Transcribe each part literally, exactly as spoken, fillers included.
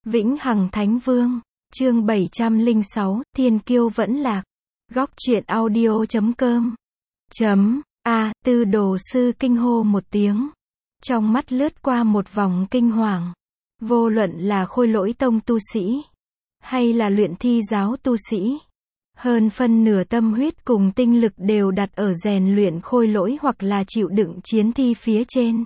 Vĩnh Hằng Thánh Vương, chương bảy trăm lẻ sáu, Thiên Kiêu vẫn lạc. Góc truyện audio chấm com. Chấm, a, Tư Đồ Sư kinh hô một tiếng. Trong mắt lướt qua một vòng kinh hoàng. Vô luận là Khôi Lỗi Tông tu sĩ, hay là luyện thi giáo tu sĩ, hơn phân nửa tâm huyết cùng tinh lực đều đặt ở rèn luyện khôi lỗi hoặc là chịu đựng chiến thi phía trên.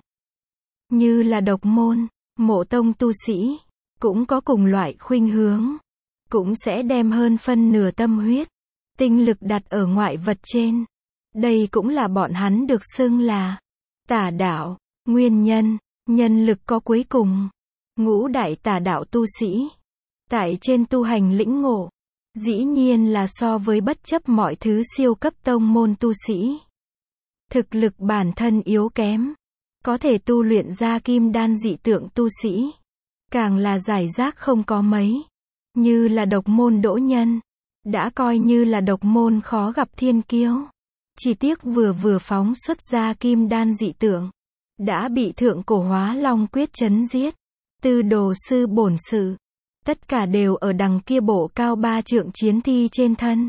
Như là Độc Môn, Mộ Tông tu sĩ, cũng có cùng loại khuynh hướng, cũng sẽ đem hơn phân nửa tâm huyết, tinh lực đặt ở ngoại vật trên. Đây cũng là bọn hắn được xưng là tà đạo. Nguyên nhân, nhân lực có cuối cùng. Ngũ đại tà đạo tu sĩ, tại trên tu hành lĩnh ngộ, dĩ nhiên là so với bất chấp mọi thứ siêu cấp tông môn tu sĩ. Thực lực bản thân yếu kém, có thể tu luyện ra kim đan dị tượng tu sĩ, càng là giải rác không có mấy. Như là Độc Môn Đỗ Nhân, đã coi như là độc môn khó gặp thiên kiêu. Chỉ tiếc vừa vừa phóng xuất ra kim đan dị tượng, đã bị Thượng Cổ Hóa Long Quyết chấn giết. Tư Đồ Sư bổn sự, tất cả đều ở đằng kia bộ cao ba trượng chiến thi trên thân.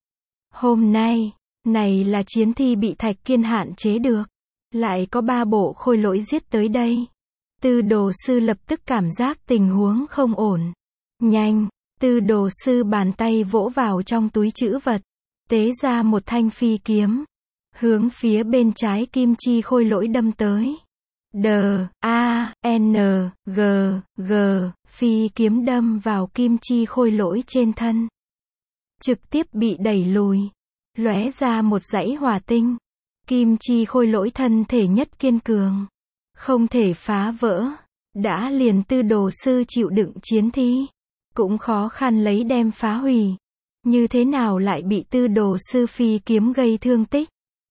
Hôm nay, này là chiến thi bị Thạch Kiên hạn chế được, lại có ba bộ khôi lỗi giết tới đây. Tư Đồ Sư lập tức cảm giác tình huống không ổn. Nhanh, Tư Đồ Sư bàn tay vỗ vào trong túi trữ vật, tế ra một thanh phi kiếm, hướng phía bên trái kim chi khôi lỗi đâm tới. D, A, N, G, G, phi kiếm đâm vào kim chi khôi lỗi trên thân. Trực tiếp bị đẩy lùi, lóe ra một dãy hỏa tinh. Kim chi khôi lỗi thân thể nhất kiên cường, không thể phá vỡ. Đã liền Tư Đồ Sư chịu đựng chiến thi, cũng khó khăn lấy đem phá hủy. Như thế nào lại bị Tư Đồ Sư phi kiếm gây thương tích?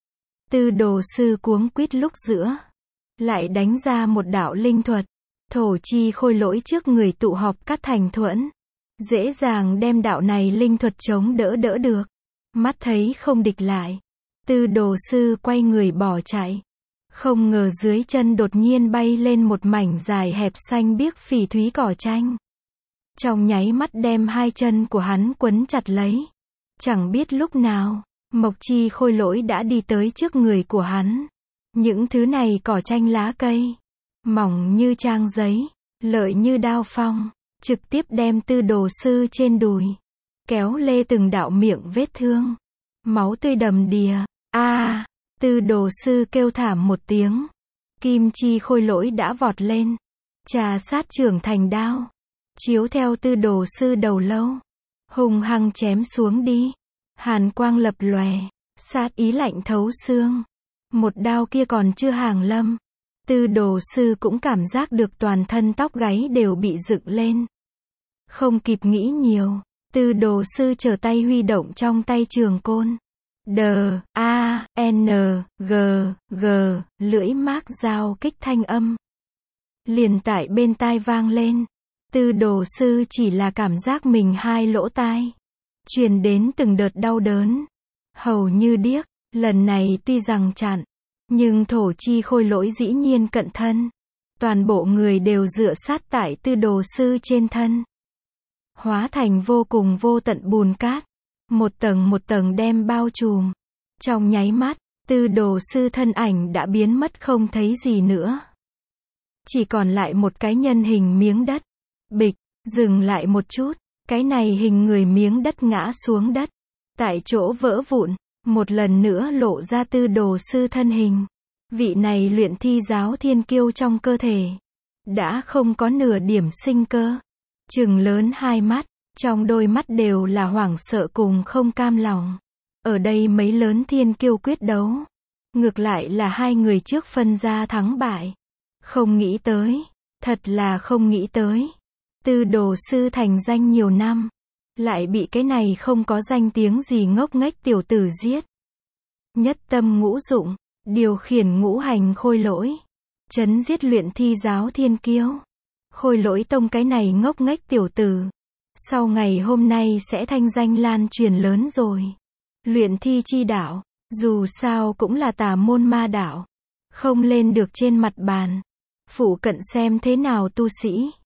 Tư Đồ Sư cuống quýt lúc giữa, lại đánh ra một đạo linh thuật. Thổ chi khôi lỗi trước người tụ họp cắt thành thuẫn, dễ dàng đem đạo này linh thuật chống đỡ đỡ được. Mắt thấy không địch lại, Tư Đồ Sư quay người bỏ chạy. Không ngờ dưới chân đột nhiên bay lên một mảnh dài hẹp xanh biếc phỉ thúy cỏ tranh. Trong nháy mắt đem hai chân của hắn quấn chặt lấy. Chẳng biết lúc nào, Mộc Chi khôi lỗi đã đi tới trước người của hắn. Những thứ này cỏ tranh lá cây, mỏng như trang giấy, lợi như đao phong, trực tiếp đem Tư Đồ Sư trên đùi, kéo lê từng đạo miệng vết thương. Máu tươi đầm đìa. A, à, Tư Đồ Sư kêu thảm một tiếng. Kim chi khôi lỗi đã vọt lên, trà sát trưởng thành đao, chiếu theo Tư Đồ Sư đầu lâu, hung hăng chém xuống đi. Hàn quang lập lòe, sát ý lạnh thấu xương. Một đao kia còn chưa hàng lâm, Tư Đồ Sư cũng cảm giác được toàn thân tóc gáy đều bị dựng lên. Không kịp nghĩ nhiều, Tư Đồ Sư trở tay huy động trong tay trường côn. D, A, N, G, G, lưỡi mác dao kích thanh âm liền tại bên tai vang lên. Tư Đồ Sư chỉ là cảm giác mình hai lỗ tai truyền đến từng đợt đau đớn, hầu như điếc. Lần này tuy rằng chặn, nhưng thổ chi khôi lỗi dĩ nhiên cận thân. Toàn bộ người đều dựa sát tại Tư Đồ Sư trên thân, hóa thành vô cùng vô tận bùn cát, một tầng một tầng đem bao trùm. Trong nháy mắt, Tư Đồ Sư thân ảnh đã biến mất không thấy gì nữa. Chỉ còn lại một cái nhân hình miếng đất. Bịch, dừng lại một chút, cái này hình người miếng đất ngã xuống đất, tại chỗ vỡ vụn. Một lần nữa lộ ra Tư Đồ Sư thân hình. Vị này luyện thi giáo thiên kiêu trong cơ thể đã không có nửa điểm sinh cơ. Trừng lớn hai mắt, trong đôi mắt đều là hoảng sợ cùng không cam lòng. Ở đây mấy lớn thiên kiêu quyết đấu, ngược lại là hai người trước phân ra thắng bại. Không nghĩ tới, thật là không nghĩ tới. Tư Đồ Sư thành danh nhiều năm, lại bị cái này không có danh tiếng gì ngốc nghếch tiểu tử giết. Nhất tâm ngũ dụng, điều khiển ngũ hành khôi lỗi, chấn giết luyện thi giáo thiên kiêu. Khôi Lỗi Tông cái này ngốc nghếch tiểu tử, sau ngày hôm nay sẽ thanh danh lan truyền lớn rồi. Luyện thi chi đạo, dù sao cũng là tà môn ma đạo, không lên được trên mặt bàn. Phụ cận xem thế nào tu sĩ.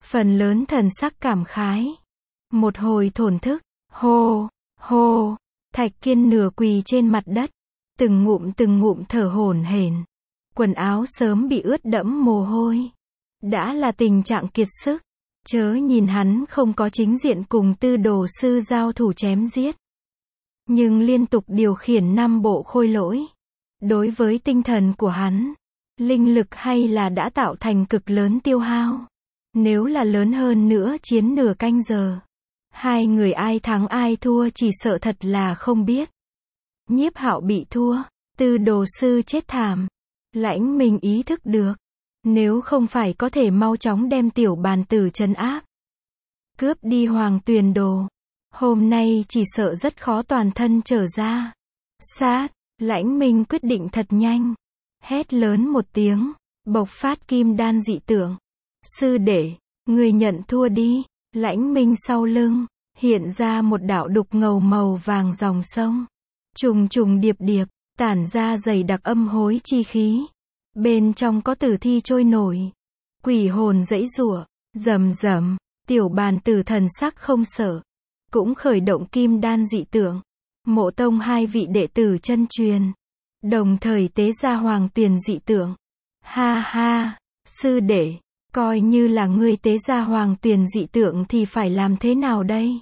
phần lớn thần sắc cảm khái. Một hồi thổn thức, hô, hô, Thạch Kiên nửa quỳ trên mặt đất, từng ngụm từng ngụm thở hổn hển. Quần áo sớm bị ướt đẫm mồ hôi. Đã là tình trạng kiệt sức. Chớ nhìn hắn không có chính diện cùng Tư Đồ sư giao thủ chém giết. Nhưng liên tục điều khiển năm bộ khôi lỗi. Đối với tinh thần của hắn, linh lực hay là đã tạo thành cực lớn tiêu hao. Nếu là lớn hơn nữa chiến nửa canh giờ. Hai người ai thắng ai thua chỉ sợ thật là không biết. Nhiếp Hạo bị thua, Tư Đồ sư chết thảm. Lãnh Minh ý thức được. Nếu không phải có thể mau chóng đem tiểu bàn tử trấn áp. Cướp đi Hoàng Tuyền Đồ. Hôm nay chỉ sợ rất khó toàn thân trở ra. Sát, Lãnh Minh quyết định thật nhanh. Hét lớn một tiếng, bộc phát kim đan dị tượng. Sư đệ, người nhận thua đi. Lãnh Minh sau lưng, hiện ra một đạo đục ngầu màu vàng dòng sông. Trùng trùng điệp điệp, tản ra dày đặc âm hối chi khí. Bên trong có tử thi trôi nổi. Quỷ hồn giãy giụa, rầm rầm, tiểu bàn tử thần sắc không sợ. Cũng khởi động kim đan dị tượng. Mộ tông hai vị đệ tử chân truyền. Đồng thời tế ra Hoàng Tuyền dị tượng. Ha ha, sư đệ, coi như là ngươi tế ra Hoàng Tuyền dị tượng thì phải làm thế nào đây?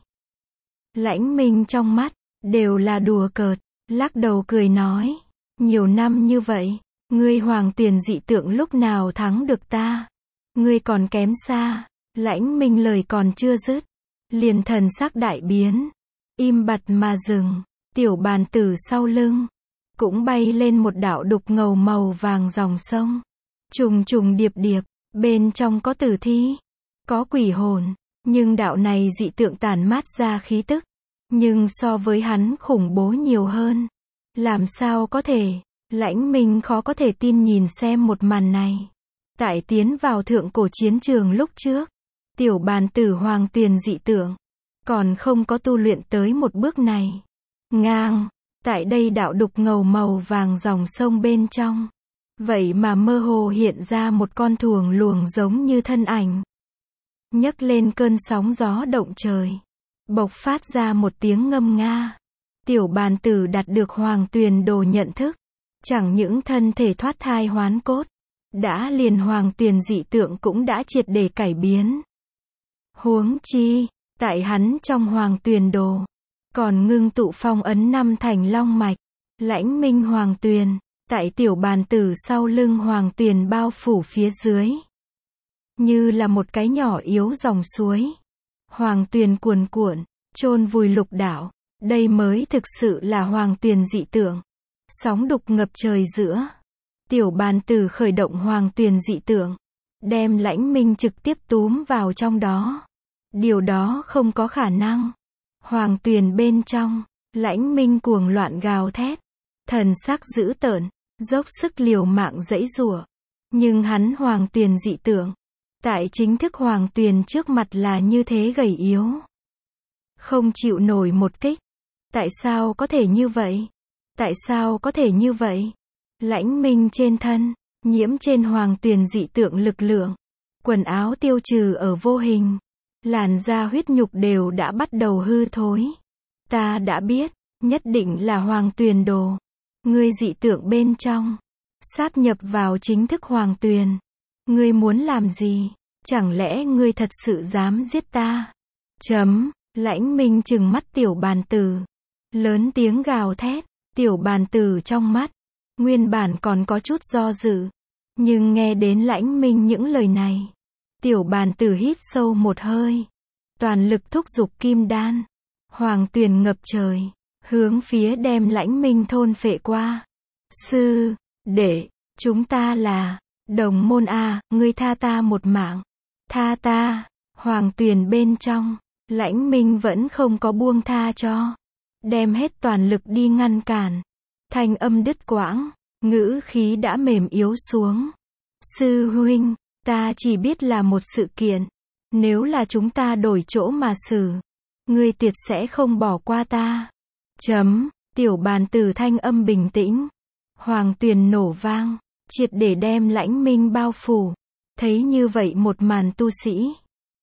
Lãnh Minh trong mắt, đều là đùa cợt, lắc đầu cười nói. Nhiều năm như vậy, ngươi Hoàng Tuyền dị tượng lúc nào thắng được ta? Ngươi còn kém xa. Lãnh Minh lời còn chưa dứt, liền thần sắc đại biến. Im bặt mà dừng, tiểu bàn tử sau lưng. Cũng bay lên một đạo đục ngầu màu vàng dòng sông. Trùng trùng điệp điệp, bên trong có tử thi, có quỷ hồn. Nhưng đạo này dị tượng tản mát ra khí tức. Nhưng so với hắn khủng bố nhiều hơn. Làm sao có thể? Lãnh Minh khó có thể tin nhìn xem một màn này. Tại tiến vào thượng cổ chiến trường lúc trước, tiểu bàn tử Hoàng Tuyền dị tượng, còn không có tu luyện tới một bước này. Ngang, tại đây đạo đục ngầu màu vàng dòng sông bên trong. Vậy mà mơ hồ hiện ra một con thuồng luồng giống như thân ảnh. Nhấc lên cơn sóng gió động trời. Bộc phát ra một tiếng ngâm nga. Tiểu bàn tử đạt được Hoàng Tuyền Đồ nhận thức. Chẳng những thân thể thoát thai hoán cốt. Đã liền Hoàng Tuyền dị tượng cũng đã triệt để cải biến. Huống chi, tại hắn trong Hoàng Tuyền Đồ. Còn ngưng tụ phong ấn năm thành long mạch. Lãnh Minh Hoàng Tuyền. Tại tiểu bàn tử sau lưng Hoàng Tuyền bao phủ phía dưới. Như là một cái nhỏ yếu dòng suối. Hoàng Tuyền cuồn cuộn, chôn vùi lục đảo. Đây mới thực sự là Hoàng Tuyền dị tượng. Sóng đục ngập trời giữa. Tiểu bàn tử khởi động Hoàng Tuyền dị tượng. Đem Lãnh Minh trực tiếp túm vào trong đó. Điều đó không có khả năng. Hoàng Tuyền bên trong, Lãnh Minh cuồng loạn gào thét. Thần sắc dữ tợn, dốc sức liều mạng giãy giụa. Nhưng hắn Hoàng Tuyền dị tượng. Tại chính thức Hoàng Tuyền trước mặt là như thế gầy yếu. Không chịu nổi một kích. Tại sao có thể như vậy? Tại sao có thể như vậy? Lãnh Minh trên thân, nhiễm trên Hoàng Tuyền dị tượng lực lượng. Quần áo tiêu trừ ở vô hình. Làn da huyết nhục đều đã bắt đầu hư thối. Ta đã biết, nhất định là Hoàng Tuyền Đồ. Ngươi dị tượng bên trong. Sáp nhập vào chính thức Hoàng Tuyền. Ngươi muốn làm gì? Chẳng lẽ ngươi thật sự dám giết ta? Chấm, Lãnh Minh trừng mắt tiểu bàn tử. Lớn tiếng gào thét, tiểu bàn tử trong mắt. Nguyên bản còn có chút do dự. Nhưng nghe đến Lãnh Minh những lời này. Tiểu bàn tử hít sâu một hơi. Toàn lực thúc giục kim đan. Hoàng Tuyền ngập trời. Hướng phía đem Lãnh Minh thôn phệ qua. Sư, đệ, chúng ta là đồng môn a, ngươi tha ta một mạng. Tha ta. Hoàng Tuyền bên trong, Lãnh Minh vẫn không có buông tha cho. Đem hết toàn lực đi ngăn cản. Thanh âm đứt quãng, ngữ khí đã mềm yếu xuống. Sư huynh, ta chỉ biết là một sự kiện. Nếu là chúng ta đổi chỗ mà xử, ngươi tuyệt sẽ không bỏ qua ta. Chấm, tiểu bàn tử thanh âm bình tĩnh. Hoàng Tuyền nổ vang, triệt để đem Lãnh Minh bao phủ. Thấy như vậy một màn tu sĩ,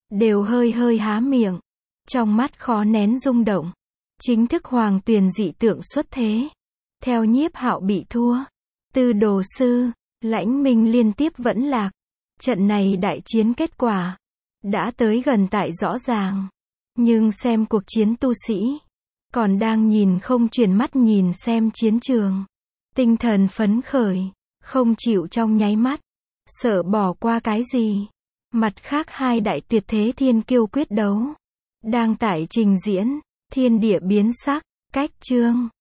đều hơi hơi há miệng, trong mắt khó nén rung động. Chính thức hoàng tuyền dị tượng xuất thế. Theo Nhiếp Hạo bị thua, Tư Đồ Sư, Lãnh Minh liên tiếp vẫn lạc. Trận này đại chiến kết quả đã tới gần tại rõ ràng. Nhưng xem cuộc chiến tu sĩ, còn đang nhìn không chuyển mắt nhìn xem chiến trường. Tinh thần phấn khởi, không chịu trong nháy mắt, sợ bỏ qua cái gì. Mặt khác hai đại tuyệt thế thiên kiêu quyết đấu đang tại trình diễn, thiên địa biến sắc, cách chương.